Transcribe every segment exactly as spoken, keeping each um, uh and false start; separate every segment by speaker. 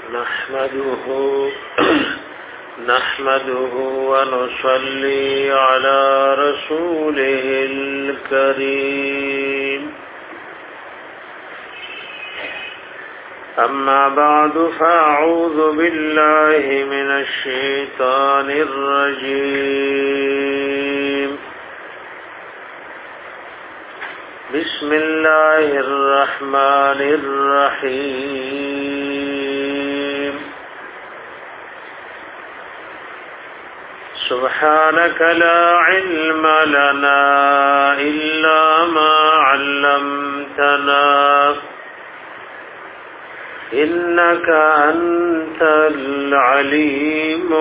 Speaker 1: نحمده نحمده ونصلي على رسوله الكريم أما بعد فأعوذ بالله من الشيطان الرجيم بسم الله الرحمن الرحيم سبحانك لا علم لنا إلا ما علمتنا إنك أنت العليم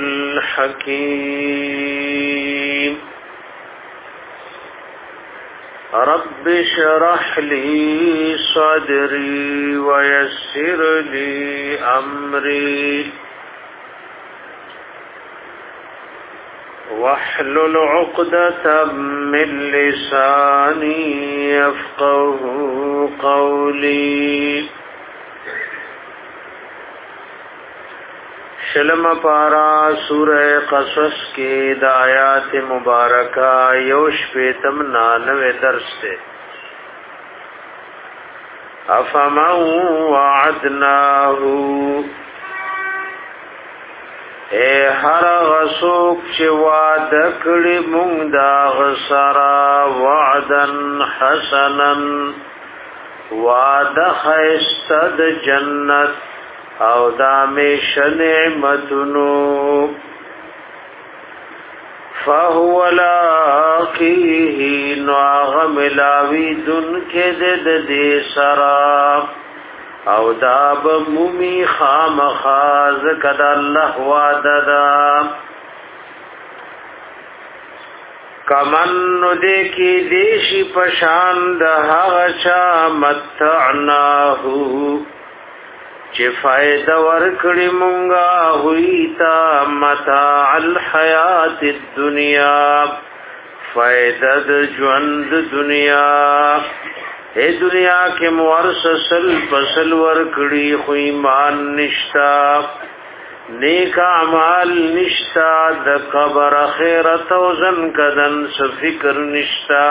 Speaker 1: الحكيم رب اشرح لي صدري ويسر لي أمري واحلل عقدة من لساني يفقه قولي شلم پارا سورہ قصص کی د آیات مبارکہ یوش پیتم نانوے درس تے افمن وعدناه اے هر غسوک چی وعدکڑی مونگ دا غسرا وعدن حسنا وعد خیستد جنت او دامیش نعمتنو فهو لاقیه نواغ ملاوی دن کے دد دی سرا او داب ممی خام خاز کد اللہ وعددا کمن دے کی دیشی پشاند حغچا متعناہو چه فائدہ ورکڑی منگا ہوئی تا متاع الحیات الدنیا فائدہ جوند دنیا اے دنیا کے مورس سل پسل ورکڑی خوی مان نشتا نیک اعمال نشتا د قبر خیرت وزن کدن سفکر نشتا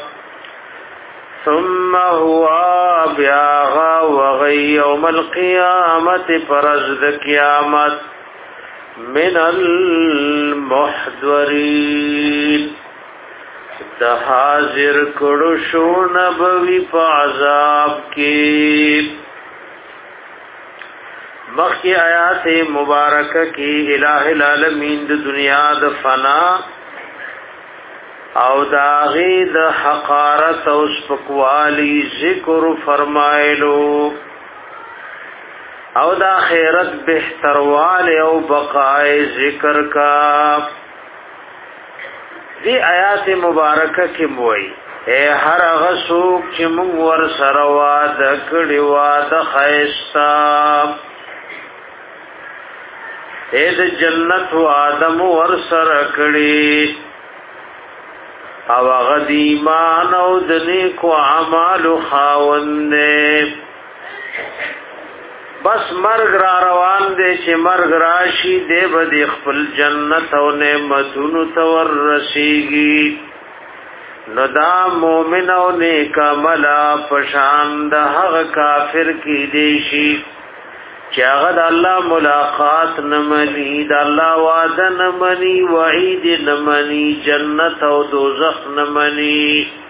Speaker 1: ثم هو بیاغا وغی یوم القیامت پرزد قیامت من المحضرین د حاضر کړو شو نبوی په عذاب کې مخی آیات مبارکه کې الٰه العالمین د دنیا د فنا او داغی د حقارت او سپکوالی ذکر فرمایلو او دا خیرت بہتروال او بقای ذکر کا دی آیات مبارکہ کی موئی اے ہر غسوک چی منگ ور سرواد کڑی واد خیستا اے د جنت و آدم ور سر کڑی او غد ایمان او د نیکو اعمال خاوندې بس مرګ را روان دی چې مرګ راشي دی به د خپل جنت او نعمتونو تور رسیږي نو دا مؤمن او نیک عمل پشان د هغه کافر کې دی شي چې هغه د الله ملاقات نمني د الله وعده نمني وعید نمني جنت او دوزخ نمني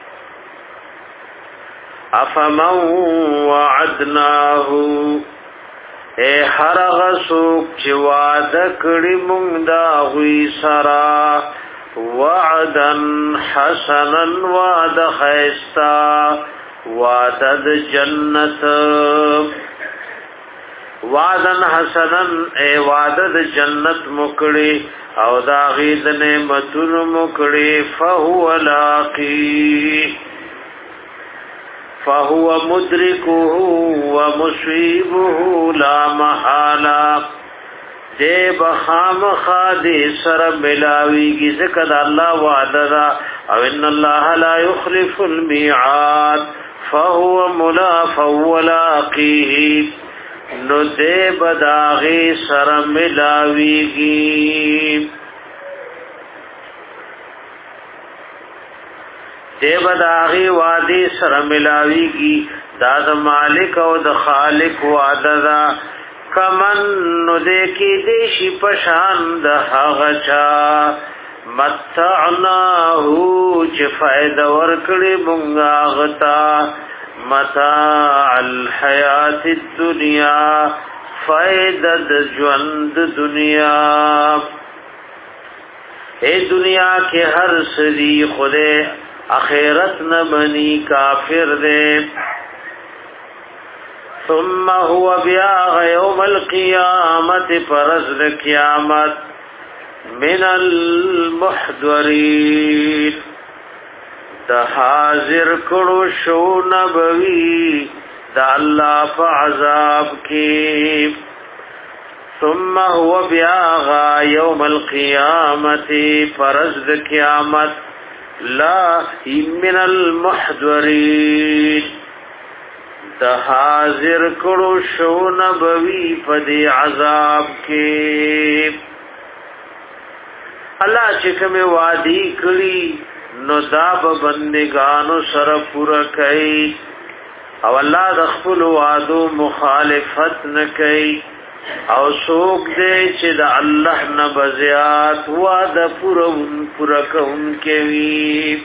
Speaker 1: افمن وعدناه اے هر غسوک چې وعده کړی مونږ دا وی سرا وعدن حسنا وعد خیستا وعد جنت وعدن حسنن اے وعدد جنت مکڑی او دا غید نعمتون مکڑی فهو لاقی فهو مدرکه ومصیبه لا محالا دے بخام خادی سر ملاویگی ذکر اللہ وعددا او ان اللہ لا يخلف الميعاد فهو ملاف ولاقيه نو دې بداغي سر ملاويږي دې بداغي وادي سر ملاويږي دا د مالک او د خالق وعده دا کمن نو دې کې دې شي پشان د هغه چا متعناه چې فائدہ ورکړي مونږه غتا متاع الحیات الدنیا فائدہ د ژوند دنیا اے دنیا کې هر سړي خوده اخرت نه بني کافر دے ثم هو بیا یوم القیامت پرز قیامت من المحضرین د حاضر کړو شو نبوی د الله په عذاب کې ثم هو بیا یوم القیامت پرز قیامت لا من المحضرین د حاضر کړو شو نبوی په دې عذاب کې الله چې کوم وادي کړی نو دا به بندگانو سره پورا کوي او الله د خپل وعدو مخالفت نه کوي او څوک دې چې د الله نه بزیات وعده پورا پورا کوي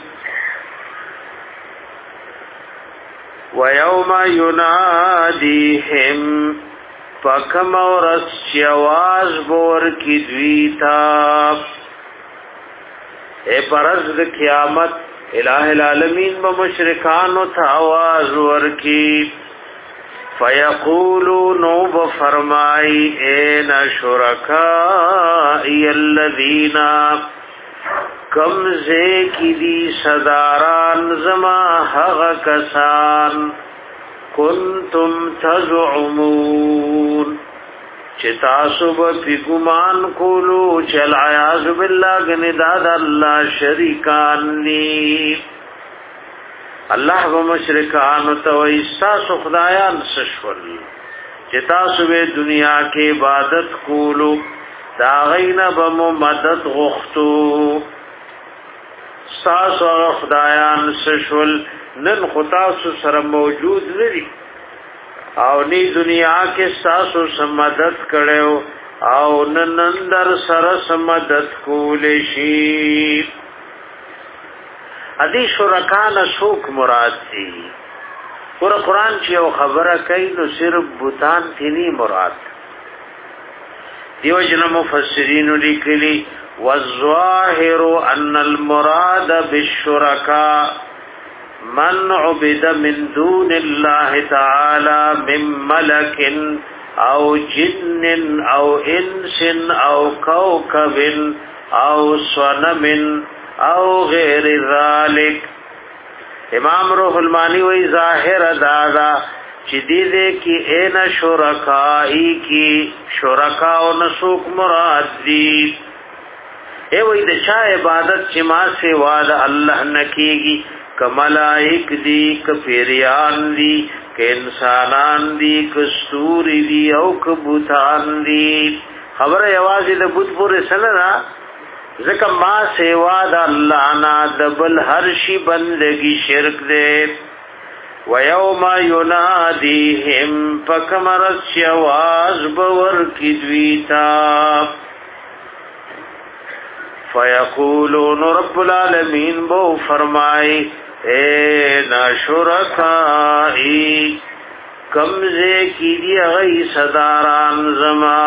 Speaker 1: وَيَوْمَ يُنَادِيهِمْ فَكَمَ وَرَسْ شَوَازْ بور کی دویتا اے پرز د قیامت الہ العالمین و مشرکان و تاواز ورکی فَيَقُولُونَ بَفَرْمَائِ اَيْنَ شُرَكَائِيَ الَّذِينَ کم زے کی دی صداران زما حق کسان کنتم تزعمون چتاسو با پی گمان کولو چل عیاذ باللہ گنداد اللہ شریکان نی اللہ و مشرکان تو ایساسو خدایان سشول چتاسو بے دنیا کے عبادت کولو داغین بمو مدد غختو ساسو خدایان سشول نن خطاسو سر موجود ندی او نی دنیا کې ساسو سمدد کړو او نن اندر سر سمدد کول شي ادي شرکان سوک مراد دي ور قرآن چې یو خبره کوي نو صرف بوتان تینی مراد دیو جن مفسرین لیکلي والظاهر ان المراد بالشركاء من عبد من دون الله تعالى من ملك او جن او انس او كوكب او صنم او غیر ذلك امام روح المانی وی ظاهر دادا چې دې دې کې اين شرکائی کی شرکا او نسوک مراد دي اے وی د چا عبادت چې ما سوا د الله نکېږي کملائک دی کپیریان دی ک انسانان دی کستوری دی او کبوتان دی خبر یوازې د بوت پورې سره ځکه ما سوا د الله نه د بل هر شي بندگی شرک دی وَيَوْمَ يُنَادِيهِمْ فَكَمَرَتْ شَوَازْ بَوَرْ كِدْوِيتَا فَيَقُولُونَ رَبُّ الْعَالَمِينَ بو فرمائے اے ناشرکائی کمزے کی دی غی صداران زما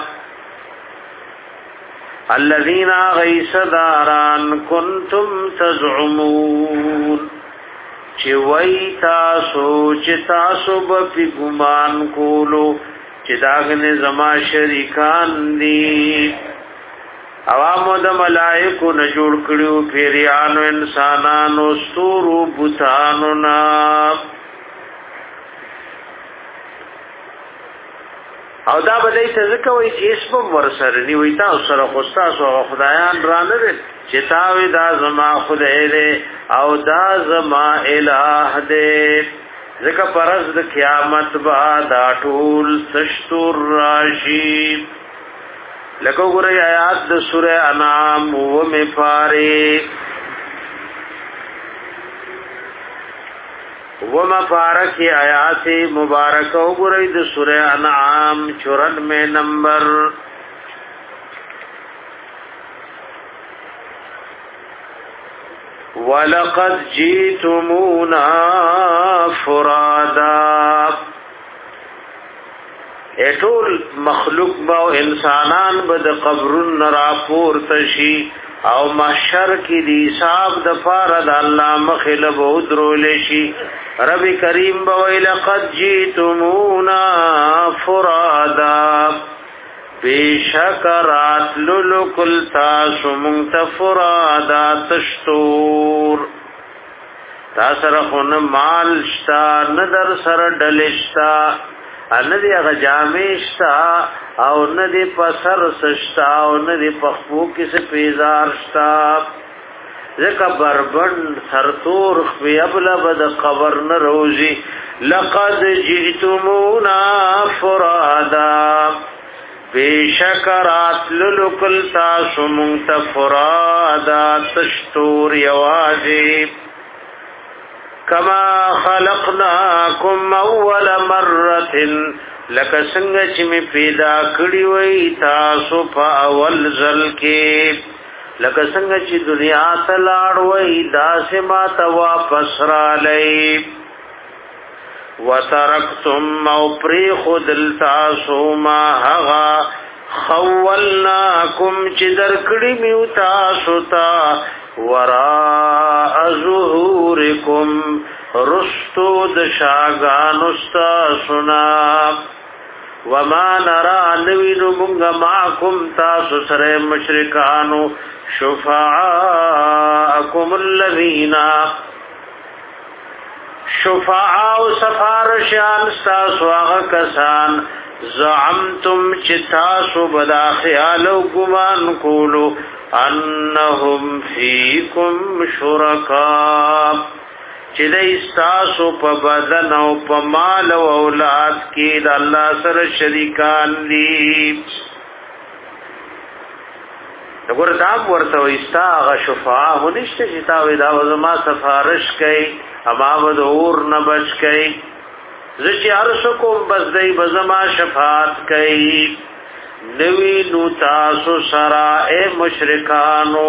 Speaker 1: الذین غی صداران کنتم تزعمون چی وی تاسو چی تاسو بپی گمان کولو چی داغن زما شریکان دی عوامو د ملائکو نه جوړ کړیو پیریانو انسانانو ستورو بوتانو نا او دا بدای ته ځکه وای چې اسم ورسره نیوي تاسو سره خو تاسو خدایان را نه دي چې تاوی دا زما خدای دی او دا زما الہ دی ځکه پرز د قیامت بعد ټول سشتور راشي. لکه ګورې آیات د سوره انعام و می پاره و ما پارک آیات مبارک وګورئ د سوره انعام چورانوے نمبر. وَلَقَدْ جِئْتُمُونَا فُرَادًا اټول مخلوق با او انسانان به د قبرون راپور تشي او محشر کې دی حساب د فار د الله مخله به درول شي. رب کریم به لقد جئتمونا فرادا بشکرات للکل تاسو منتفرادا تشتور تاسره خون مال شتا ندر سر ډلشتا ندی هغه جامشتا او ندی پسر سشتا او ندی پخپو کس پیزار شتا ذکا بربند سرطور خفی ابلا بد قبر نروزی. لقد جئتمونا فرادا بیشکرات للکل تاسو منتفرادا تشتور یوازی کما خلقناکم اول مرة لکه څنګه چې می پیدا کړی وای تاسو په اول ځل کې لکه څنګه چې دنیا ته لاړ وای داسې ما ته واپس را لې وترکتم او پری خود تاسو ما هغه خولناکم چې درکړی میو تاسو ته وراء ظهورکم رستو د شاگان استاسنا وما نرى نوینو منگا معکم تاسو سر مشرکانو شفاعاکم الذین شفاعاو سفارشان ستاسو آغا کسان زعمتم چتاسو بدا خیال و گمان کولو انهم فیکم شرکا چې د استاسو په بدن او په مال او اولاد کې د الله سره شریکان دي. وګوره دا ورته استاغه شفاعه ونشته چې تا وې دا زما سفارش کوي اما ود اور نه بچ کوي زچ ارش کوم بس دای بزما شفاعت کوي نوی نو تاسو سرا اے مشرکانو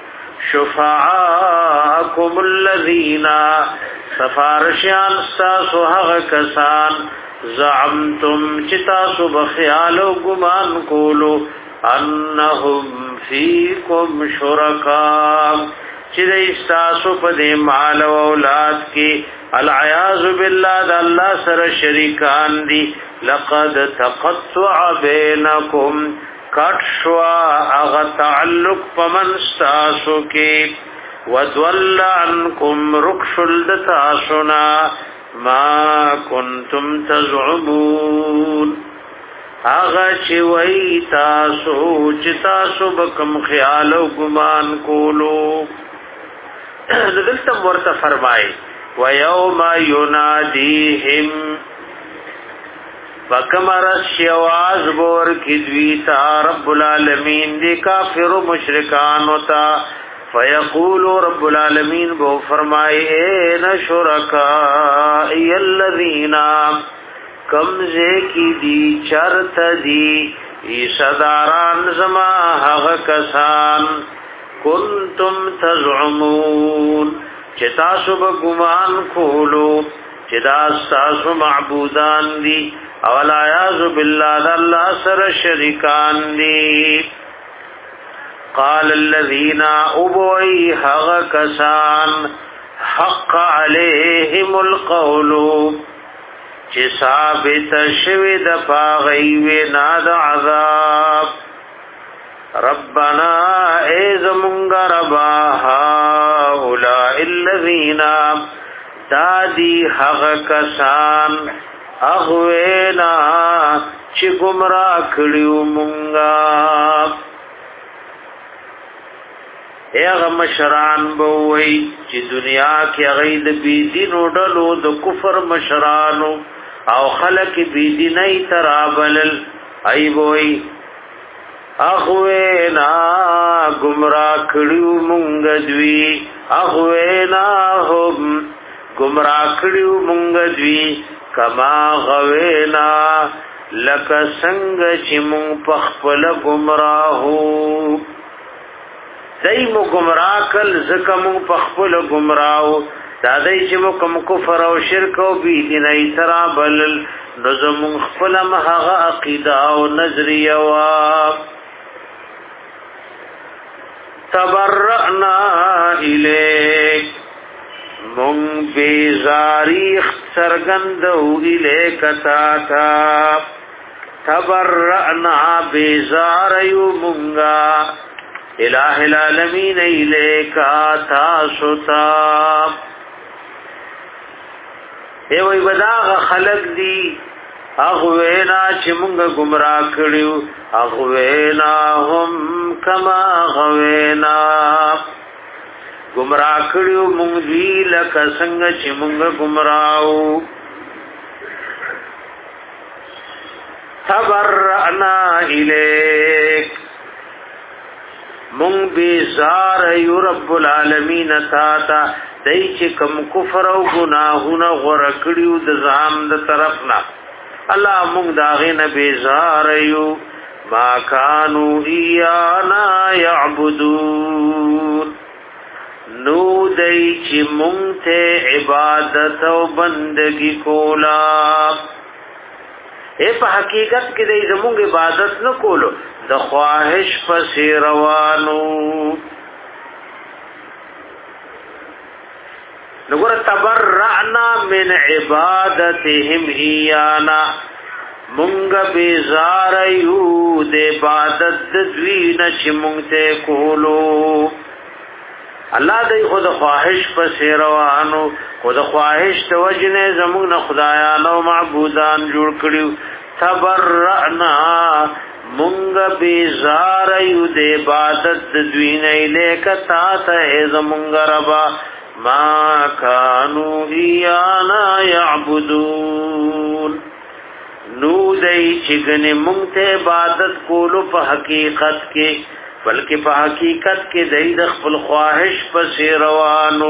Speaker 1: شفاعاکم الذین سفارشیان ستاسو هغه کسان زعمتم چتاسو بخیال و گمان کولو انهم فیکم شرکا چی دی ستاسو پا دی مال و اولاد کی العیاذ باللہ دا اللہ سر شریکان دی. لقد تقطع بینکم کٹ شوا اغا تعلق پمن ستاسو کی ودول عنکم رکشل دتاسونا ما کنتم تزعمون اغا چوئی تاسو چتاسو بکم خیال و گمان کولو. دلتم ورطا فرمائی وَيَوْمَ يُنَادِيهِمْ فَكَمَرَ الشَّوَازْ بور کدویتا رب العالمین دی کافر و مشرکانوتا فَيَقُولُ رب العالمین بو فرمائی اَيْنَ شُرَكَائِيَ الَّذِينَ کمزے کی دی چرت دی ایساداران زما حق کسان کنتم تزعمون چتاسو بگمان کولو چدا ستاسو معبودان دی اولا عیاذ باللہ دا اللہ سر شرکان دی. قال الذین ابوئی حق کسان حق علیہم القولو چی ثابت شوید پاغیوی ناد عذاب ربنا ایز منگا ربا هؤلاء الذین دادی حق کسان اغوینا چی گمرا کڑیو منگا هغه مشران بوي چې دنیا کې غید بی دین ډلو د کفر مشرانو او خلق بی دیني ترابل ای بوي اخوینا گمراه کړیو مونږ دوی اخوینا هم گمراه کړیو مونږ دوی کما غوینا لک څنګه چې مونږ په خپل گمراهو دای مو گمراه کل زکه مونږ په خپل گمراهو دا دای چې مو کوم کفر او شرک او بی دیني ترابل نو زمون خپل مهغه عقیده او نظریه وا تبرأنا الیک مون بیزاری سرگندو الیک تا تا تبرأنا بیزاریو مونگا الہ العالمین الیک تا ستا اے وی بداغ خلق دی اغوینا چی منگا گمراہ کریو اغوینا هم کما غوینا گمراہ کریو منگ دی لکا سنگ چی منگا گمراہو تبرعنا الیک منگ بیزار ایو رب العالمین تاتا دای چې کم کفر او گناهونه غره کړیو د ځام د طرفنا الله موږ داغه نه بیزار یو ما کانوا ایانا یعبدون نو دای چې موږ ته عبادت او بندگی کولا اے په حقیقت کې دای زموږ عبادت نه کولو د خواهش پس روانو نګور تبرعنا من عبادتهم ایانا مونږ بیزار یو د عبادت د دوی نش مونږ ته کولو الله دې خود خواهش پس روانو خود خواهش توجنه زمونږ نه خدایانو معبودان جوړ کړیو تبرعنا مونږ بیزار یو د عبادت د دوی نه الیک تا ته زمونږ ربا ما کانوا ایانا یعبدون نو دای چې ګنې مونږ ته عبادت کولو په حقیقت کې بلکې په حقیقت کې دای د خپل خواهش پس روانو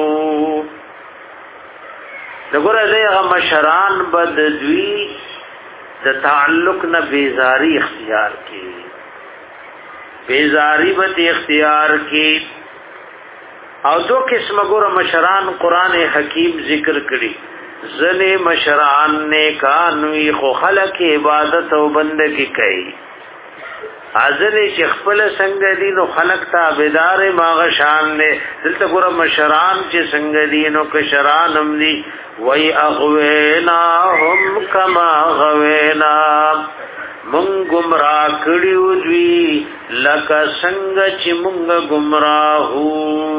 Speaker 1: دغه دغه مشران بد دوی د تعلق نه بیزاری اختیار کی بیزاری به اختیار کی او دو قسم ګور مشران قران حکیم ذکر کړي زنه مشران نے کانوی خو خلق عبادت او بندگی کوي ازل چې خپل څنګه دي نو خلق تابعدار ماغ شان نے دلته ګور مشران چې څنګه دي نو کشران هم دي وای اغوینا هم کما غوینا مونږ گمراه کړیو دوی لکه څنګه چې مونږ گمراهو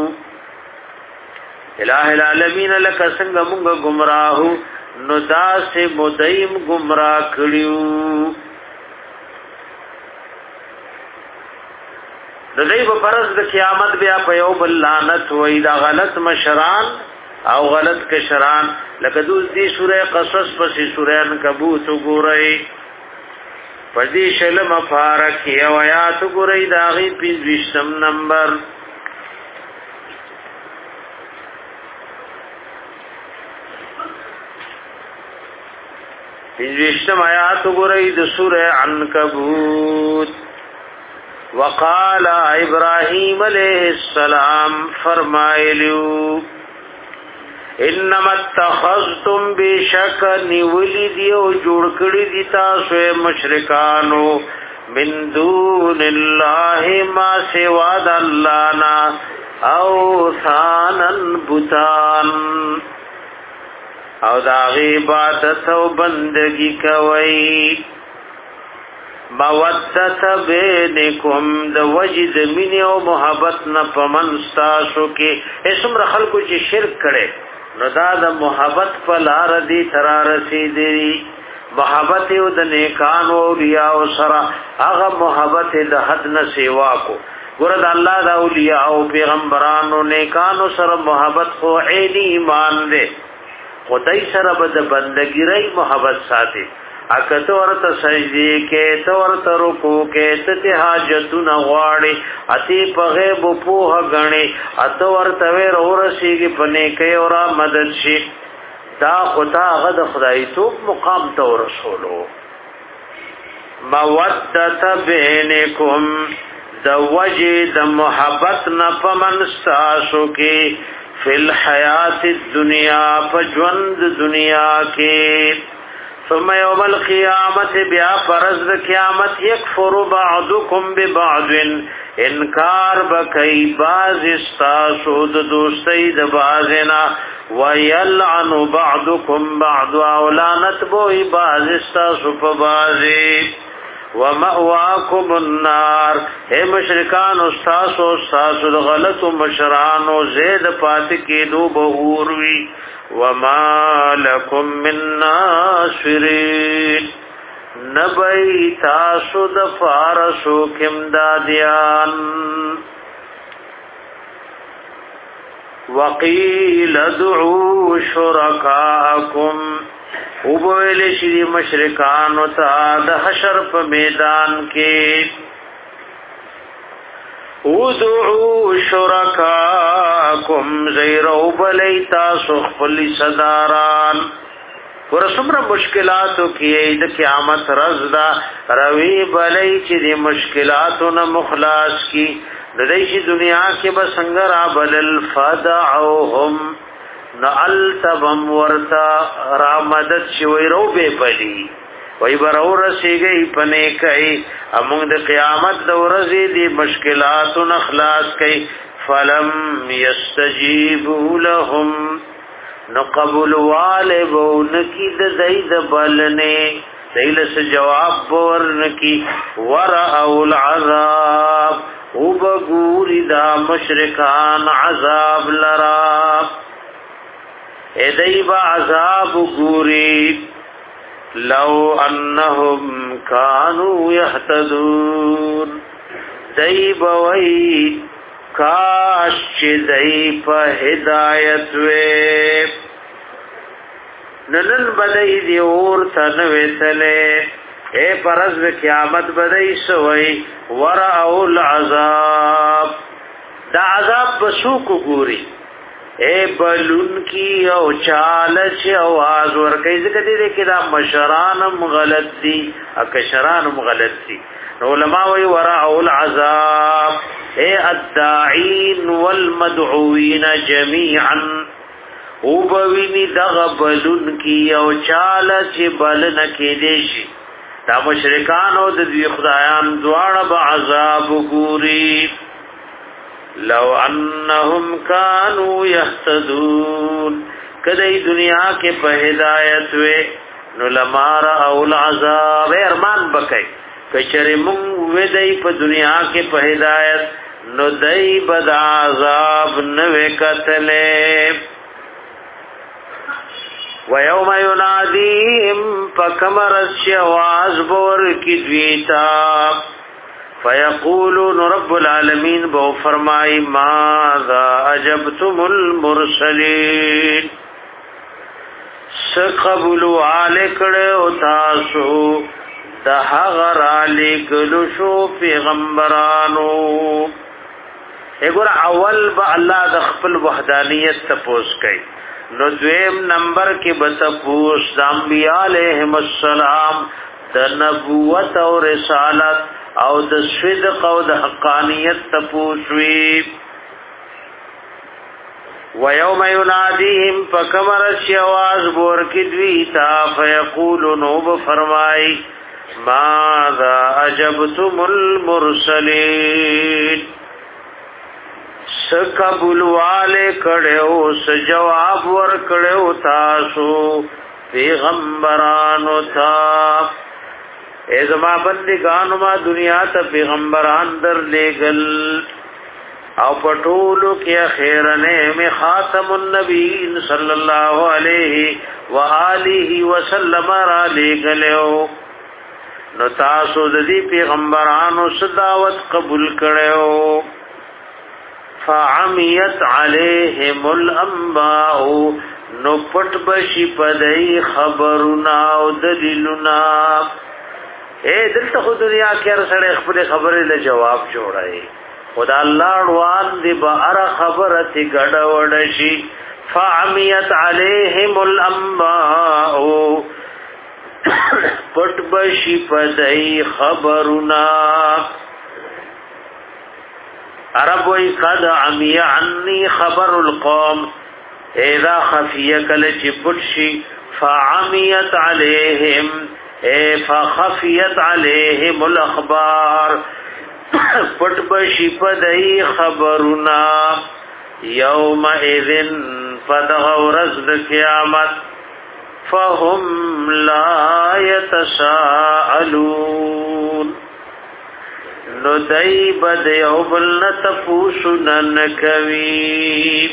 Speaker 1: الہ العالمین لکه څنګه مونږ گمراهو نو داسې مدیم گمراه کړیو د دې په پرز د قیامت بیا په یو بل لعنت وای دا غلط مشران او غلط کشران لکه دوی دې سوره قصص پسې سوره عنکبوت وګورئ پدې شلم فارق یو آیات وګورئ دا غي پنځم نمبر پنځم آیات وګورئ د سوره عنکبوت وقال ابراهيم عليه السلام فرمایلو انما اتخذتم بشک نیولی دیو جوړ کړی دي تاسو مشرکانو من دون الله ما سوا د الله نا او ثانن بوتان او دا عبادت او بندگی کوي مودت بینکم د وجد من او محبت نه پمنستاسو کې اسمر خلکو چې شرک کړي نو دا د محبت په لار دی تر رسیدي محبت او د نیکانو اولیاء او سره هغه محبت د حد نه سیوا کو ګور د الله د اولیاء او پیغمبرانو نیکانو سره محبت خو عین ایمان دی خدای سره به د بندګی ری محبت ساتي اکته ورته سجدي کې ته ورته رکوع کې ته حاجتونه غواړي اتی په غیب په غني اته ورته ور اورسیږي پنه کې اورا مدد شي دا خدا غد خدای تو مقام ته رسولو مودت بینکم د وجد محبت نه پمن ساسو کې فی الحیات الدنیا فجوند دنیا کې ثم یوم القیامت بیا فرض قیامت یکفر بعضکم ببعض انکار بکئی باز استاسو د دوستی د بازنا ویلعن بعضکم بعض اولانت بوئی باز استاسو پبازی ومأواکم النار اے مشرکان استاسو استاسو د غلط مشرانو زید پات کی دو بہوروی وما لکم من ناصرین نبی تاسو د فارسو کم دادیان وقیل ادعو شرکاءکم وبویل شری مشرکان و تا د حشر په میدان کې ادعو شرکاءکم زیرو بلی تاسو خپل صداران ورسمره مشکلاتو کې د قیامت رزدا روي بلی چې د مشکلاتو نه مخلاص کی د دې دنیا کې به څنګه را بلل فدعوهم نعلتبم ورتا را مدد شوی رو بے پلی وی برو رسیگئی پنے کئی امونگ دی قیامت دو رزی دی مشکلات نخلاص کئی فلم یستجیبو لهم نقبل والبو نکی دید بلنے دیلس جواب بورنکی ورعو العذاب او بگوری دا مشرکان عذاب لراب ایدیب عذاب گوری لو انہم کانو یحتدون دیب وی کاش چی دیب ہدایت وی ننن بدئی دی اور تنوی تلے اے پرز قیامت بدئی سوئی ورعو العذاب دا عذاب بسوک گوری اے بلون کی او چالچ آواز ورکی ذکر دیدے کہ دا مشرانم غلط دی اکشرانم غلط دی علماء وی ورعو العذاب اے الداعین والمدعوین جمیعا او بوینی دغ بلون کی او چالچ بلن کی دیشی دا مشرکان او د دوی خدایان دوار با عذاب گوری لو انہم کانو یحتدون کدی دنیا کے پہ ہدایت وے نو لمارا اول عذاب ارمان بکئی کچری مونگ وے دی پہ دنیا کے پہ ہدایت نو دی بد عذاب نوے قتلے ویوم ینادیم پکمر الشواز بور کی دویتا فیقولون رب العالمین بو فرمائی ماذا عجبتم المرسلین سقبلو آلے کڑے اتاسو دہا غرالی گلو شو پیغمبرانو اگر اول با اللہ دخپل وحدانیت تپوس کئی نو دویم نمبر کی بتپوس دا انبیاء علیہم السلام دا نبوت و رسالت او د صدق او د حقانیت تپوسوی و یوم ینادیهم فکمر الشواز بور کدوی تا فیقولو نوب فرمائی ماذا عجبتم المرسلین سقبل والے کڑیو سجواب ور کڑیو تاسو پیغمبرانو تا اے زما بندگانو ما دنیا تا پیغمبران در لےگل او پټولو کې خیرنه می خاتم النبیین صلی الله علیه و آله وسلم را لےگلو نو تاسو د دې پیغمبرانو صداوت قبول کړو فعمیت علیہم الانباء نو پټ بشي پدای خبرنا او دلیلنا اے دلته خو دنیا کې هر سړی خپل خبرې له جواب جوړای خدا الله روان دی بار خبره تی ګډ وډ شي فعمیت علیہم الانباء پټ بشي پدای خبرنا عرب وی قد عمی عنی خبر القوم اذا خفیه کل چی پټشی فعمیت علیہم اے فخفیت علیہم الاخبار پټ بشی پدئی خبرنا یوم اذن فدغورز قیامت فهم لا يتساءلون نو دای بد یو بل نتپوسنن کوي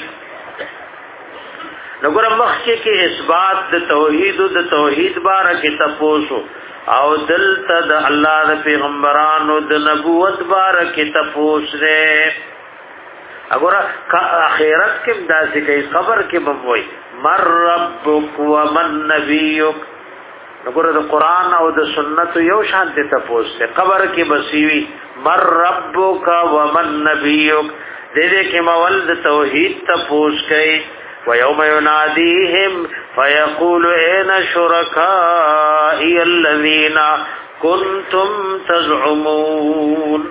Speaker 1: نګور مخکې کې اثبات د توحید او د توحید بارکه تپوسو او دلته د الله د پیغمبرانو د نبوت بارکه تپوس لري وګوره اخرت کې داسې کوي قبر کې بموي مر ربک ومن نبیک وګوره د قران او د سنت یو شان ته تپوس ته قبر کې بسیوي مر ربک ومن نبیک دې دې کې مول د توحید تپوس کوي ويوم يناديهم فيقول اين شركائي الذين كنتم تزعمون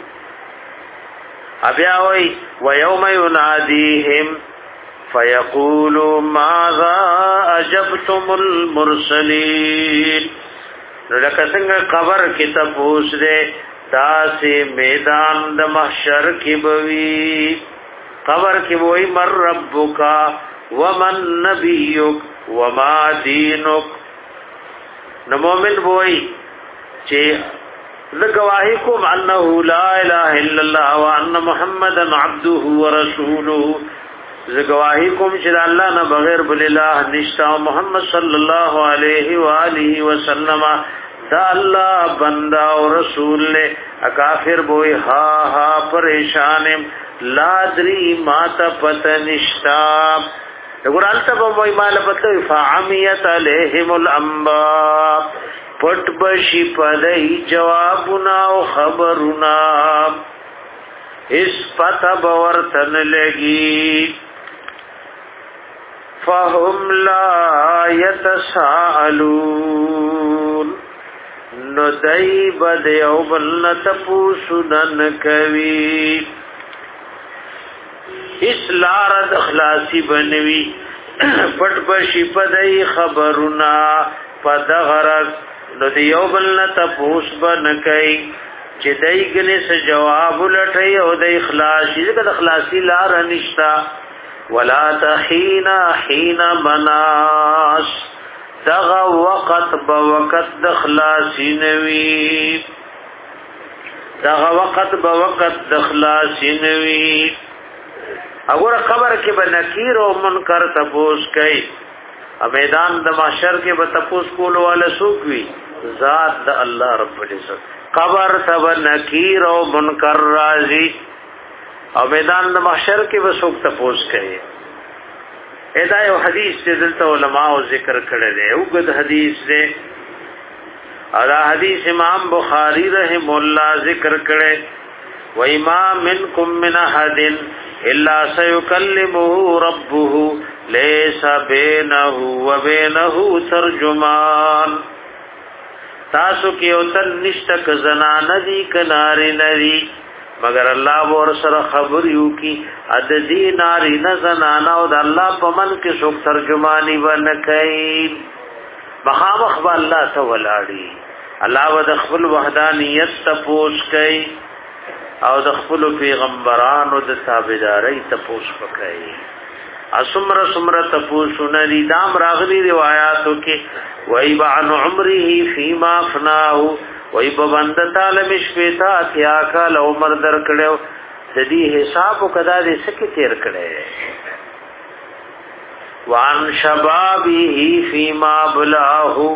Speaker 1: ابياوي ويوم يناديهم فيقول ماذا اجبتم المرسلين لکه څنګه قبر کې تپوس دې داسې میدان د محشر کې بوي قبر کې وای مر ربک ومن نبیک وما دینک نو مومن وای چې لګواهی کوم انه لا اله الا الله وان محمدن عبده ورسوله زګواهی کوم چې الله نه بغیر بل اله نشته محمد صلی الله علیه و آله وسلم دا الله بندا او رسول له کافر وای ها ها پریشان لا دری ما ته پتنشتا وګورئ تاسو په ایمان پته فعمیت علیہم الانباء پټ بشي پدای جوابنا او خبرنا اس پتا باورتن لګي فهم لا يتساءلون نو دای بد یو بل تپوسنن کوي اس لارد اخلاصی بنوی پټ بشي پدای خبرنا پدغرق نو دیو بلنا تپوس بنکای چې دای ګنې س جواب لټي او د اخلاصي د اخلاصي لار نشتا ولا تحینا حین مناس دغه وقت به وقت د اخلاصي نوی دغه وقت به وقت د اخلاصي نوی اگر خبر کې به نکیر او منکر تپوس کوي میدان د محشر کې به تپوس کول والا څوک وي ذات د الله رب العزت خبر تب نکیر او منکر راځي او میدان د محشر کې به څوک تپوس کوي ادا یو حدیث چې دلته علما او ذکر کړی دی او غد حدیث دی ادا حدیث امام بخاری رحم الله ذکر کړی و امام منکم من احد الا سيكلمه ربه ليس بينه وبينه ترجمان تاسو کې او تل نشته ک زنان دي کناري ندي مگر الله ور سره خبر یو کی عددی ناری نه زنانا او د الله په من کې څوک ترجمانی ونکای مخامخ به الله ته ولاړی الله ود خپل وحدانیت تپوس کوي او د خپل پیغمبرانو د تابعداري تپوس وکړي اسمر سمر تپوسونه دي دام راغلي روایتو کې وای بعن عمره فيما فناه وای په بند تعالی مشپتا کیا کال عمر در کړو د دې حساب کدا دې سکه تیر کړي وان شبابه فيما بلاه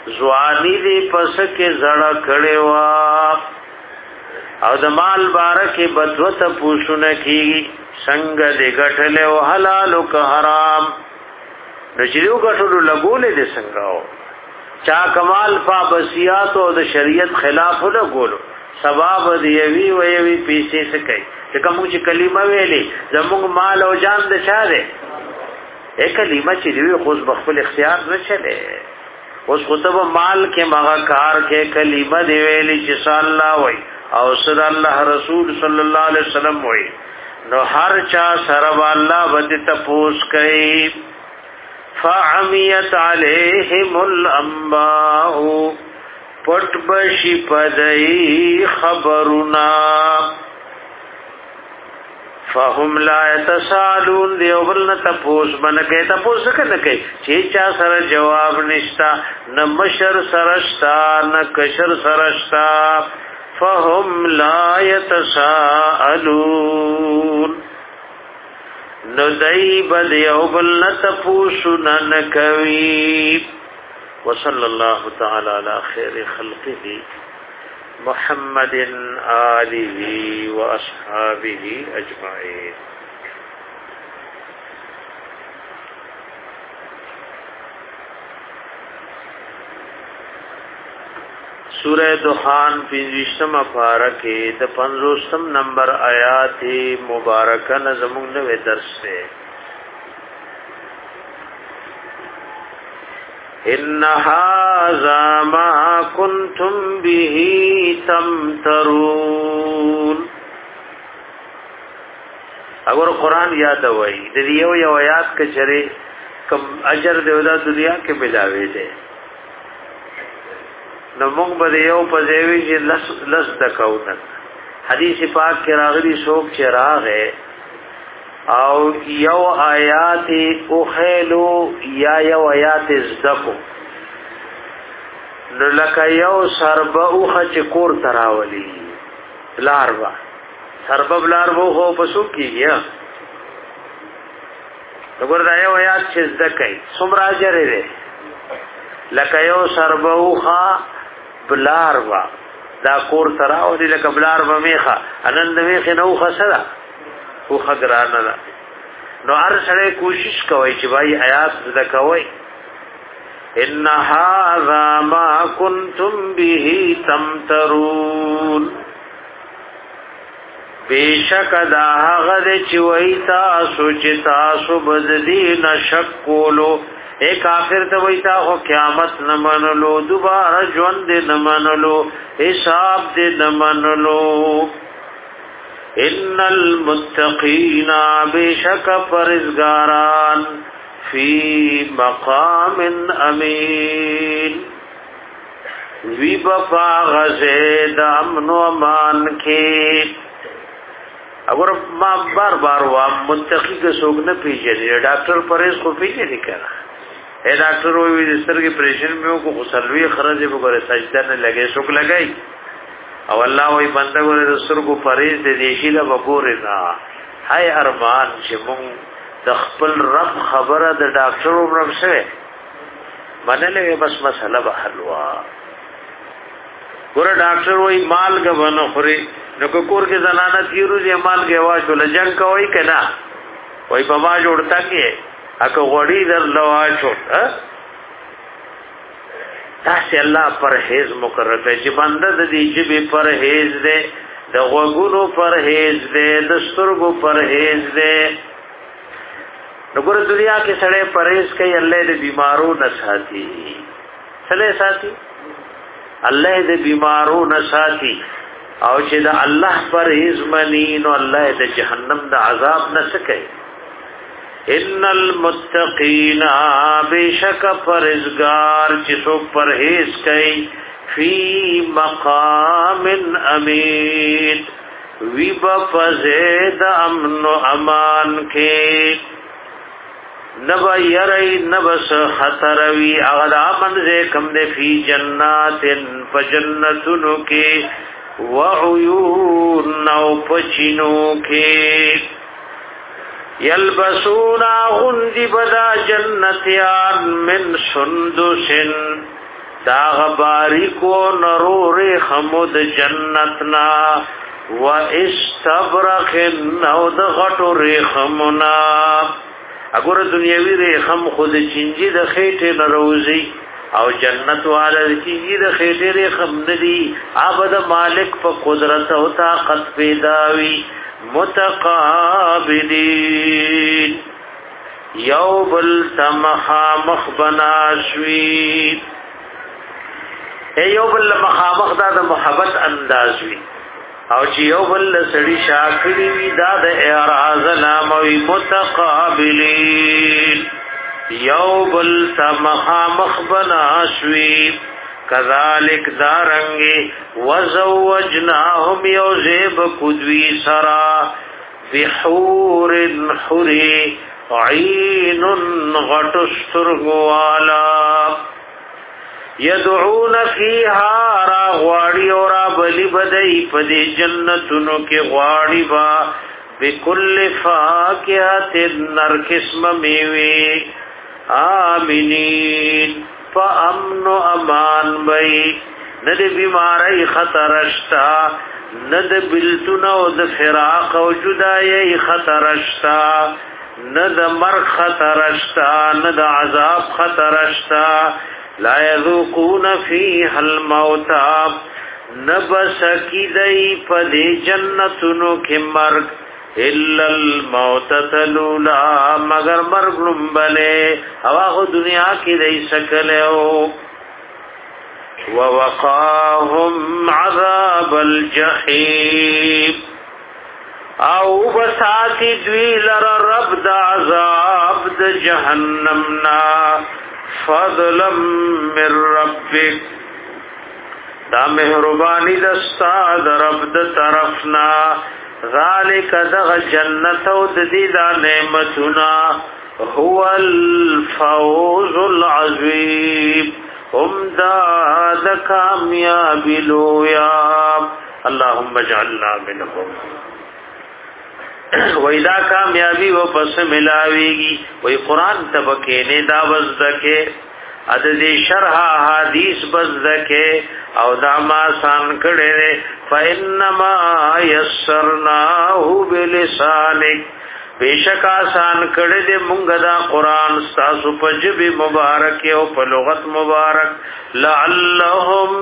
Speaker 1: زوانی دی پس کې زړه کړي وا او د مال بارکه بدوت پوښونه کی څنګه دې غټله او حلال او حرام نو چې یو غټلو لګولې دې څنګه او چا کمال پابسیات او د شریعت خلاف نه ګولو سبب دی وی وی وی پیسې سکي چې کوم چې کلمه ویلې زموږ مال او جان د چا ده اې کلمه چې دی خو بخپل اختیار نه چلے اوس خطب مال کې مغه کار کې کلمه دی ویلې چې صلی الله وای او صلی الله رسول صلی الله علیه وسلم وای نو هر چا سره الله ود تپوس کوي فعمیت علیہم الانباء پټ بشی پدای خبرنا فهم لا يتسالون دیوبلن تپوس بنکه تپوس کنه کوي چې چا سره جواب نشتا نه مشر سرشتا نه کشر سرشتا فهم لا يتسالون نو دای بد یو بل نتپوسنا نکوي وصلی الله تعالی علی خیر خلقه محمد آله واصحابه اجمعین. سورہ دخان پنځشتم پارکه د پنځوستم نمبر آیات مبارکه نظمون نوې درس ده. ان هذا ما كنتم به تمترون. اگر قرآن یاد وای د یو یو آیات کچره کم اجر دی ولا دنیا کې ملاوي ده نو موږ به یو په ځای چې لس لس دکاو نه حدیث پاک کې راغلي څوک چې راغې او یو آیات او خلو یا یو آیات زدکو نو لکه یو سربه او خچ کور تراولی لاروا سربه لاروا خو پسو کیږي وګور دا یو آیات چې زدکای څومره اجر لري لکه یو سربه او خا بلاروا دا کور تراو دی لکه بلاروا میخه انند میخه نو خسره او خګرانه نو هر سره کوشش کوي چې وای آیات زده کوي. ان هذا ما كنتم به تمترون. بیشک دا هغه چې وای تاسو چې تاسو بددین شک کولو اے کافر ته وای تا خو قیامت نه منلو دوباره ژوند نه منلو حساب دې نه منلو. ان المتقین بشک پرزگاران فی مقام امین وی بپا غزید امن و امان کی. اگر ما بار بار وام متقی کے سوک نہ پیجنی ڈاکٹر پریز کو پیجنی کرا اے ڈاکٹر وی دستر کے پریشن میں کو غسلوی خرج وګره سجدہ نه لګے سوک لګای او الله وی بنده ګره دستر کو پریز دې دیشی لا وګوره نا هاي ارمان چې مون د خپل رب خبره د ډاکټر عمر سره منلې بس مسله به حلوا ګره ډاکټر وی مال غوونه خوري نو کور کې زنانه تیرو دې مال کې واش ول جنگ کوي کنا وای په ما جوړتا کې اکه غوړی در لواچو ها تاسو الله پرهیز مقرر کړئ چې بنده د دې جبه پرهیز دې د غوګونو پرهیز دې د سترګو پرهیز دې وګوره دنیا کې سړی پرهیز کوي الله دې بیمارو نه ساتي سړی ساتي الله دې بیمارو نه ساتي او چې د الله پرهیز منی نو الله دې جهنم د عذاب نه سکي. ان المتقین بشک پرهیزگار چې څوک پرهیز کوي فی مقام امین وی بفزید امن و امان کې نبا یری نبس خطروی اغلا منزے کم دے فی جنات فجنتنو کے وعیون نو پچنو کے یلبسونا غندی بدا جنتیان من سندسن دا غباری کو نرور خمود جنتنا و استبرق نو د غټو ریخمنا اګور دنیوي ریخم خود چنجي د خېټه نروزي او جنت والا چنجي د خېټه ریخم ندي عبد مالک په قدرت او طاقت پیداوي متقابلين یوبل سمخا مخبناشوی اے یوبل مخامخ دا د محبت انداز وی او چې یوبل سړی شاکړي وی دا د اعراض ناموي متقابلین یوبل سمخا مخبناشوی کذالک دارنگی وزوجناهم یوزیب کدوی سرا بحور حری عین غټسترغوالا یدعون فیها را غواړي او را بلی بدای په دې جنتونو کې غواړي با بكل فاکهه نر قسم میوه آمینین فامن امان بی ند بیماری خطرشتا ند بلتون او د فراق او جدائی خطرشتا ند مرگ خطرشتا ند عذاب خطرشتا لا يذوقون فيها الموتا نبسکی دی پدی جنتونو کی مرگ الا الموت تلولا مگر مرگ لنبلے اواخو دنیا کی دی سکلے ہو ووقاهم عذاب الجحیم او بساتی دوی لر رب دا عذاب دا جہنمنا فضلا من ربک دا مہربانی دستا دا رب دا طرفنا ذالک دغ جنت و ددیدا نعمتنا هو الفوز العظیم هم دا دا کامیابی لویا اللهم اجعلنا منهم وَإِذَا کامیابی و پس ملاویگی وی قرآن تبکینے دا بزدکے عدد شرح حدیث بزدکے او دا ما سان کڑے فَإِنَّمَا يَسَّرْنَاهُ بِلِسَانِكَ بیشک آسان کڑے دے منگ دا قرآن ستاسو پجب مبارک او پلغت مبارک لعلهم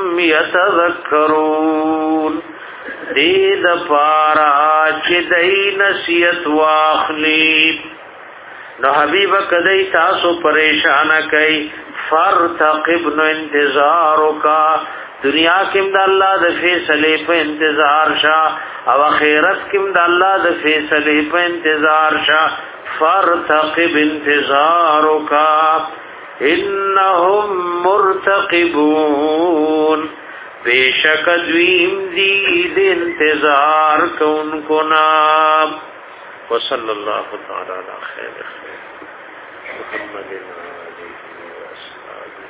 Speaker 1: يتذکرون دید پارا چی دی نصیت واخلی نو حبیب کدی تاسو پریشان کئی فرتقب نو انتظارو کا دنیا کم دا اللہ دا فیصلے پہ انتظار شا او خیرت کم دا اللہ دا فیصلے پہ انتظار شا فرتقب انتظارو کا انہم مرتقبون بیشک دویم دید انتظار کون کو نام وصلی اللہ تعالی علی خیر خیر محمد علیہ وآلہ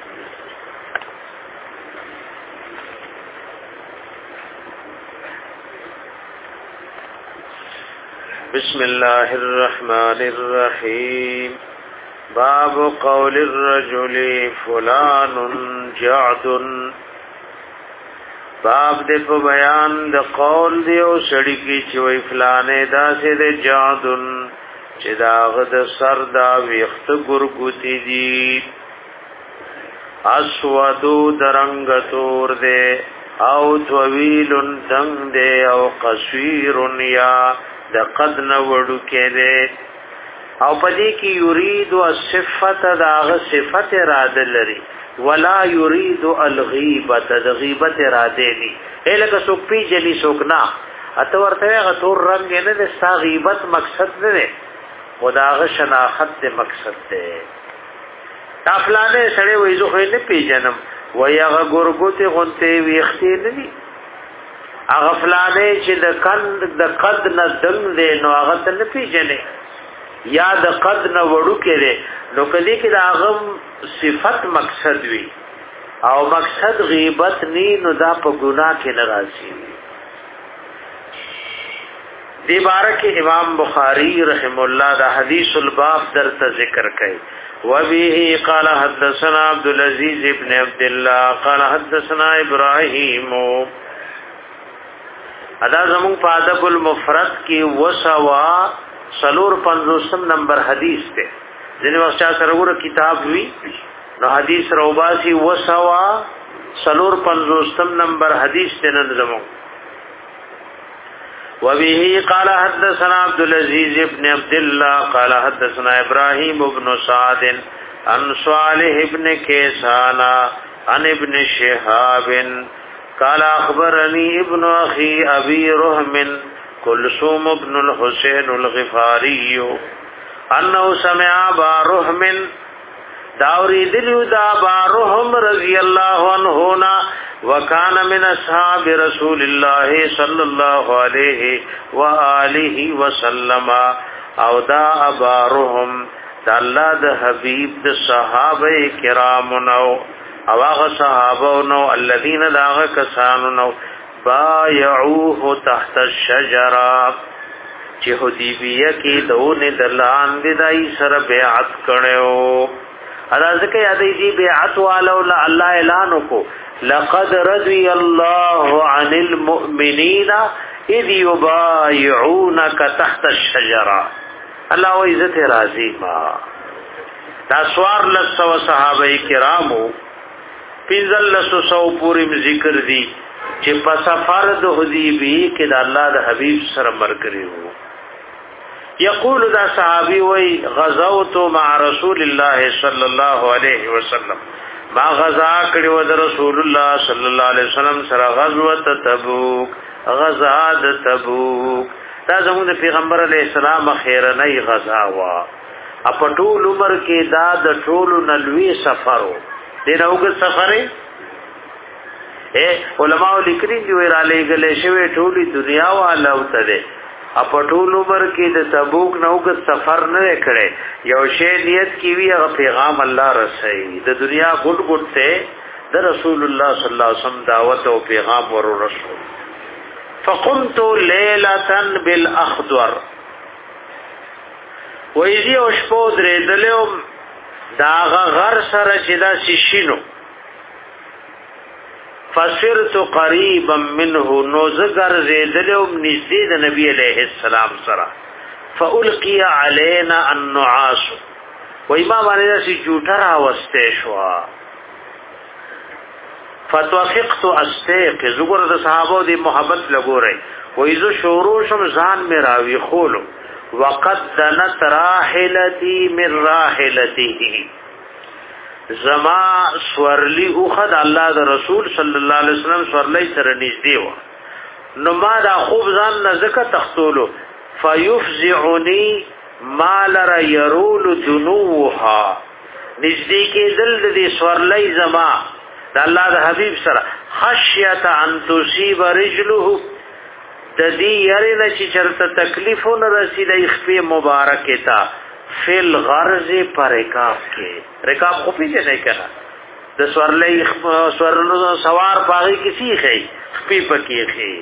Speaker 1: بسم اللہ الرحمن الرحیم باب قول الرجل فلان جعد باب دې په بیان د قول دی او سړی کی چې وی فلانه داسې د جادن چې داغ د سر دا ویخت ګرګوتی دی اسودو درنګ تور دی او طویل دنګ دی او قصیر یا د قد نه وړو کې دی او پدې کې یرید الصفه داغ صفت اراده لري ولا يريد الغيبه الغيبه اراده ني الکه سوک پی جلی سوک نا اته ورته غتور رنگ نه د سا غیبت مقصد نه خداغه شناخت د مقصد ده افلانه سړی وې زه خو نه پیژنم ویغه ګورګوته غونته ویختې نه دي هغه فلانه چې د کند د قد نه دنګ دی نو هغه ته نه پیژنې یا د قد نه وړو کړي نو کدی کې دا غم صفت مقصد وی او مقصد غیبت نی نو دا په ګناه کې ناراضي دی بارک امام بخاری رحم الله دا حدیث الباب در ته ذکر کړي وبه قال حدثنا عبد العزيز ابن عبد الله قال حدثنا ابراهيم. ادا زمون په ادب المفرد کې وسوا سلور پنځوسم نمبر حدیث ته ځنې وخت سره ور کتاب وی نو حدیث روباسي وسوا سلور پنځوسم نمبر حدیث ته نن زمون. وبه قال حدثنا عبد العزيز ابن عبد الله قال حدثنا ابراهيم بن سعد عن صالح ابن كيسان عن ابن شهاب قال اخبرني ابن اخي ابي رهم كلثوم بن الحسين الغفاري انه سمع ابا رهم داوری دلیو دا ابا رهم رضی الله عنه وكان من اصحاب رسول الله صلى الله عليه واله وسلم او دا ابا رهم د الله د حبيب د صحابه کرام نو او هغه صحابه نو الذين داغه کسانو نو بايعوه تحت الشجره چې حدیبیه کې دونه دلان دي دای سره بیعت کړو. ادا ځکه یادې دي بیعت والو الله اعلان وکړو لقد رضي الله عن المؤمنين اذ يبايعونك تحت الشجره. الله و عزت راضی ما دا سوار لسو صحابه کرامو پینزل لسو سو پوریم ذکر دی چې په سفر د حدیبیه کې د الله د حبیب سره مرګري وو. یقول دا صحابي وای غزوت مع رسول الله صلی الله علیه وسلم ما غزا کړو د رسول الله صلی الله علیه وسلم سره غزوه تبوک غزا د تبوک دا زموږ د پیغمبر علیه السلام خیرنۍ غزا وا په ټول عمر کې دا د ټول نلوي سفرو دغه وګ سفرې اے علماء لیکلي دی ور علی گله شوی ټولي دنیا والا وته په ټول عمر کې د تبوک نوګ سفر نه کړي یو شی نیت کی وی هغه پیغام الله رسي د دنیا ګډ ګډ ته د رسول الله صلی الله علیه وسلم دعوت او پیغام ور رسول. فقمت ليله بالاخضر وایذی او شپو درې دلوم داغه غر سره چې دا شینو فسرت قریبا منه نوزگر زیدلوم نزدې د نبی علیہ السلام سره فالقي علينا النعاس و امام باندې چې جوټه راوسته شو فتوفقت استيقظ زګور د صحابه د محبت لګوري و اذا شروع شم ځان می راوي خولو وقد دنت راحلتي من راحلته زما سورلی اوخد الله د رسول صلی الله علیه وسلم سورلی سره نږدې و نو ما دا خوب ځان نزدکه تختولو فیفزعنی ما لرا يرول جنوها نږدې کې دل دې سورلی زما د الله د حبیب سره خشیت ان تصيب رجله د دې یاره چې چرته تکلیف نه رسیدای خپې مبارکه تا فل غرض پر رکاب کې رکاب خو پیچه نه کړه د سورلې سورلو سوار پاغي کسی خي خپې پکې خي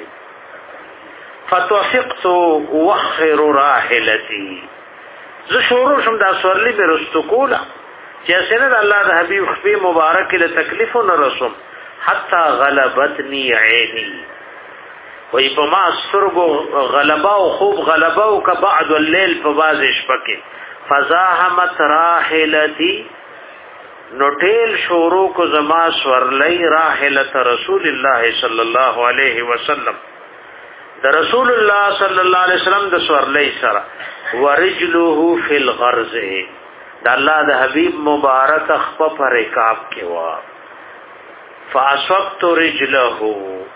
Speaker 1: فتوفقت وخر راحلتي ز شروع شم دا سورلې به رستو کولا چې سره الله د حبيب خپې مبارک له تکلیف نه رسوم حتا غلبتني عيني وې په ما سترګو غلبا او خوب غلبا او ک بعد الليل په باز شپکه فزاحمت راحلتی نوټیل شورو کو زما سورلی راحلت رسول الله صلی الله علیه وسلم د رسول الله صلی الله علیه وسلم د سورلی سره ورجلوه فی الغرز د الله د حبیب مبارک خپ پر رکاب کې وا فاصبت رجله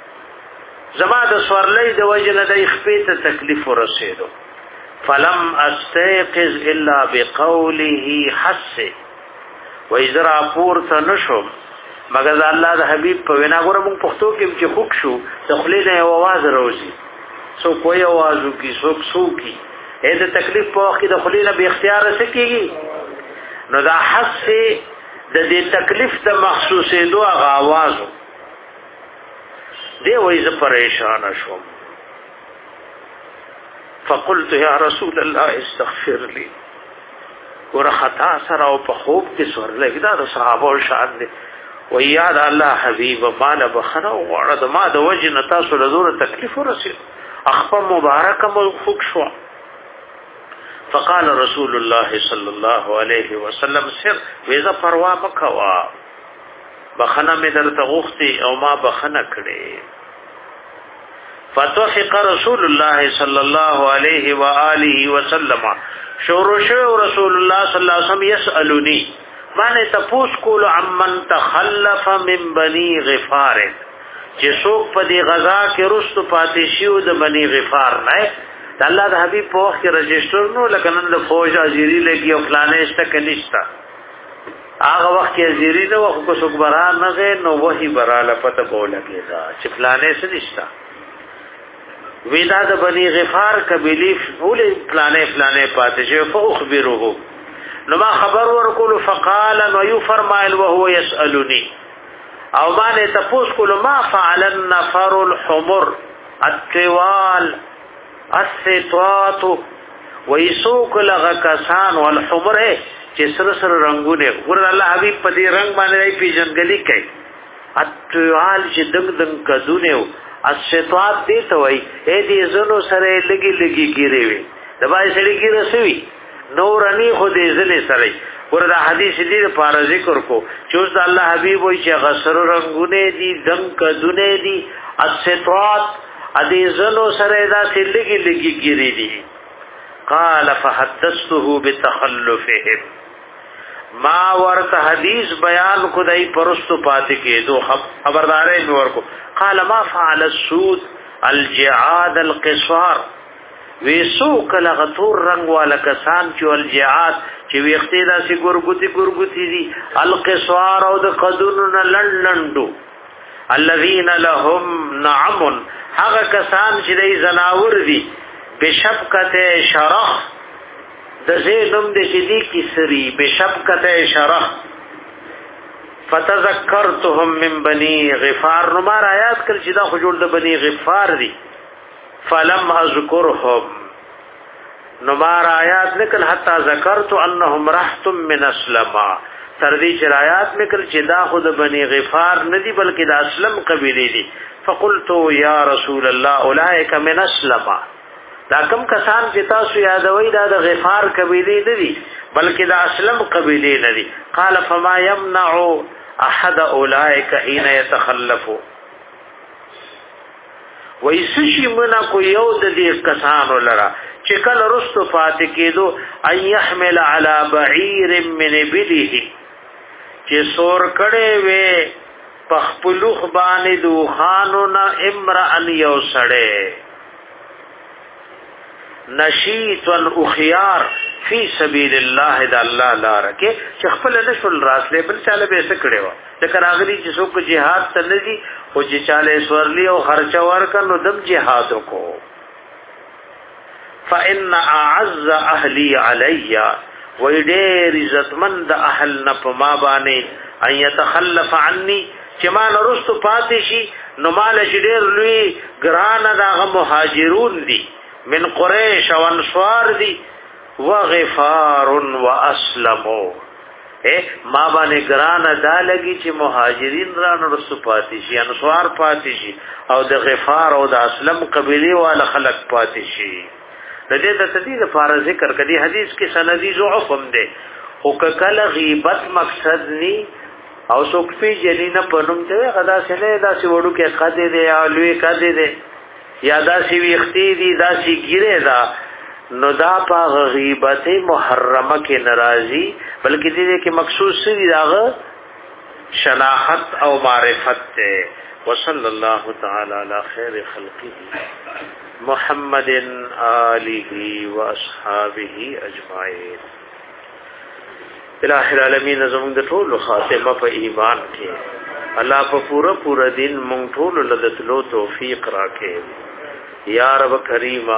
Speaker 1: زما د سورلی د وجنه د خپې ته تکلیف ورسېدو فلم استيقظ الا بقوله حس واذا پورته نشم مگر الله د حبيب په وینا غره مونږ پښتو کې چې خوښ شو تخلید نه आवाज راوځي سو کوئی आवाज کی سو سو کی اې د تکلیف په وخت د خلینا به اختیار سکیږي نو دا حس د دې تکلیف د مخصوصې دوه आवाज دی وای زه پریشان شوم فقلت يا رسول الله استغفر لي ور خطا سره او په خوب کې سورلې دا د صحابه شان دي و یاد الله حبیب مال بخنه وړه د ما د وجه نتا سره زور تکلیف ورسید اخبر مبارک موفق شو. فقال رسول الله صلی الله علیه وسلم سر ویزا پروا مکوا بخنه می درته غوختي او ما بخنه کړي. فتوفق رسول الله صلی الله علیه و آله وسلم شورشو رسول الله صلی الله علیه وسلم یسالونی معنی تپوس کول عمن تخلف من بنی غفار چې څوک په دې غزا کې رستو پاتې شیو د بنی غفار نه د الله د حبیب په وخت کې رجسٹر نو لکه نن د فوج ازيري لګي او پلانې شته کنيشتا هغه وخت کې ازيري نو خو کو څوک برا نه غي نو وਹੀ براله پته کوله کېدا چې پلانې څه نشتا ویدا د بنی غفار قبیلی ولې پلانې پلانې پاتې شو فاخبره نو ما خبر ورکول فقال نو یو فرمایل وهو يسالني او باندې تاسو کول ما فعل النفر الحمر الطوال السطوات ويسوق لغ کسان والحمر چې سر سر رنگونه ور الله حبيب په دې رنگ باندې پیژنګلی کوي الطوال چې دنګ دنګ کدونه السطوات دې ته وای اې دې زنو سره لګي لګي ګيري وي دبای سړي ګيره سوي نورانی خود ازلی سره وردا حدیث دې په ذکر کو چې اوس الله حبیب وي چې غسر رنگونه دي دم کدونه دي السترات ادي زنو سره دا سلګي لګي ګيري دي. قال فحدثته بتخلفهم ما ورته حدیث بیان خدای پرستو پاتې کېدو خبردارې نور کو. قال ما فعل السود الجعاد القصار ویسو کله غتور رنگ والا کسان چې الجعاد چې ویختي داسې ګورګوتی ګورګوتی دي القصار او د قدونن لندندو الذين لهم نعم هغه کسان چې دای زناور دي بشفقت شرح د زینم د شدی کسری بشفقت شرح فتذكرتهم من بني غفار نو مار آیات کل چې دا خو جوړ د بني غفار دي فلم اذكرهم نمار آیات نکل حتی ذکرت انهم رحتم من اسلما تر دې چې آیات نکل چې دا خود بني غفار ندي بلکې د اسلم قبیله دي. فقلت یا رسول الله اولئک من اسلما دا کم کسان چې تاسو یادوي دا د غفار قبیله ندي بلکې د اسلم قبیله ندي. قال فما يمنع احد اولئک حين يتخلفوا ویسشی منا کو یو د دې کسانو لرا چې کله رستو پاتې کېدو ان يحمل على بعير من بله چې سور کړي وې پخپلوخ باندې دوخانو نا امرأن یو سړی نشیطن اخیار فی سبیل الله د الله لار کې چې خپل نشول راسله بل چاله به څه کړي و د کراغلی چې څوک jihad ته نږي او چې چاله سورلی او خرچ ورکړو دم jihad کو. فإن أعز أهلي علي ويدير عزتمند أهل نپما باندې ان يتخلف عني چې ما نرستو پاتې شي نو مال شډیر لوی ګران دغه مهاجرون دي من قريش او انصار دي وغفار واسلموا اے ما باندې ګران ادا لګي چې مهاجرین را نرستو پاتې شي انصار پاتې شي او د غفار او د اسلم قبيله والا خلق پاتې شي. د دې د تدې لپاره ذکر کړي حدیث کې سندي ضعف هم ده او کله غیبت مقصد ني او څوک په جنینه پنوم ته غدا سره دا سی وړو کې قاده دي او لوی قاده دي یا دا سی ویختي دي دا سی ګیره دا نو دا په غیبت محرمه کې ناراضي بلکې دې کې مخصوص سي داغه شناخت او معرفت ته. وصلی الله تعالی علی خیر خلقه محمد آلہ و اصحابہ اجمعین. الہ العالمین زمون د ټول خاتمه په ایمان کې الله په پورا پورا دین مونږ ټول لدتلو توفیق راکې یا رب کریما.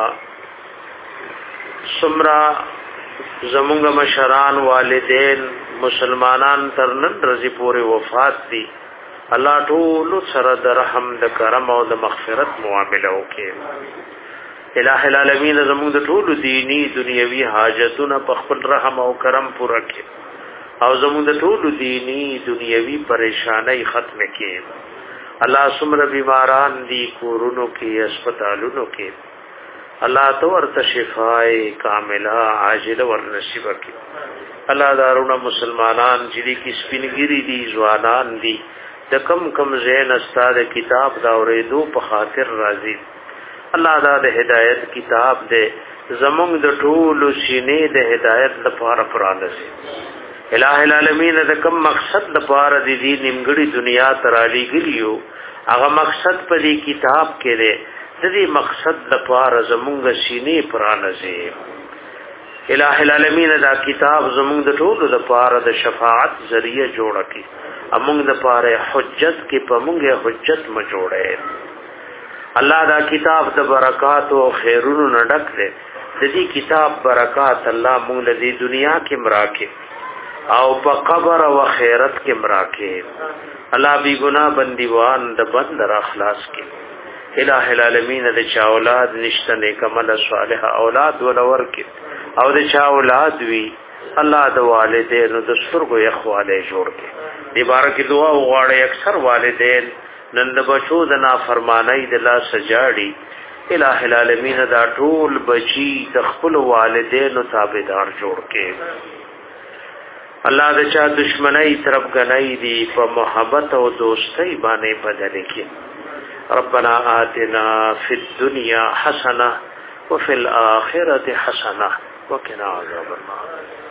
Speaker 1: سمرا زمونږ مشران والدین مسلمانان ترنن رضی پورې وفات دي الله ټول سره د رحم د کرم او د مغفرت معاملې وکړي. الہ العالمین زموږ د ټولو دینی دنیوي حاجتونه په خپل رحم او کرم پوره کړي او زموږ د ټولو دینی دنیوي پریشانای ختم کړي الله سمره بیماران دي کورونو کې هسپتالونو کې الله تو ورته شفای کامله عاجله ور نصیب کړي الله دارونه مسلمانان چې دي کې سپینګری دي ځوانان دي د کم کم زین استاد کتاب دا اورېدو په خاطر راضي الله دا د هدایت کتاب دې زمونږ د ټولو سینې د هدایت لپاره پرانځي الہ العالمین د کم مقصد لپاره د دې نیمګړي دنیا ترالی ګلیو هغه مقصد په دې کتاب کې دی د دې مقصد لپاره زمونږ سینې پرانځي الہ العالمین دا کتاب زمونږ د ټولو لپاره د شفاعت ذریعہ جوړ کړي امونږ د پاره حجت کې پمونږه حجت م جوړه الله دا کتاب د برکات او خیرونو نه ډک دی د دې کتاب برکات الله مونږ له دې دنیا کې مراکه او په قبر او خیرت کې مراکه الله بی ګناه بندیوان د بند را خلاص کې الہ العالمین د چا اولاد نشته نیک عمل صالح اولاد ولور کې او د چا اولاد وی الله د والدینو د سترګو یخواله جوړ کې دی بارک دعا وغواړي اکثر والدین نن د بچو د نافرمانی د لا سجاړي الہ العالمین دا ټول بچی د خپل والدینو تابعدار جوړ کې الله د چا دشمنی طرف غنۍ دی په محبت او دوستۍ باندې بدل کې ربنا آتنا فی الدنیا حسنه وفي الاخره حسنه وقنا عذاب النار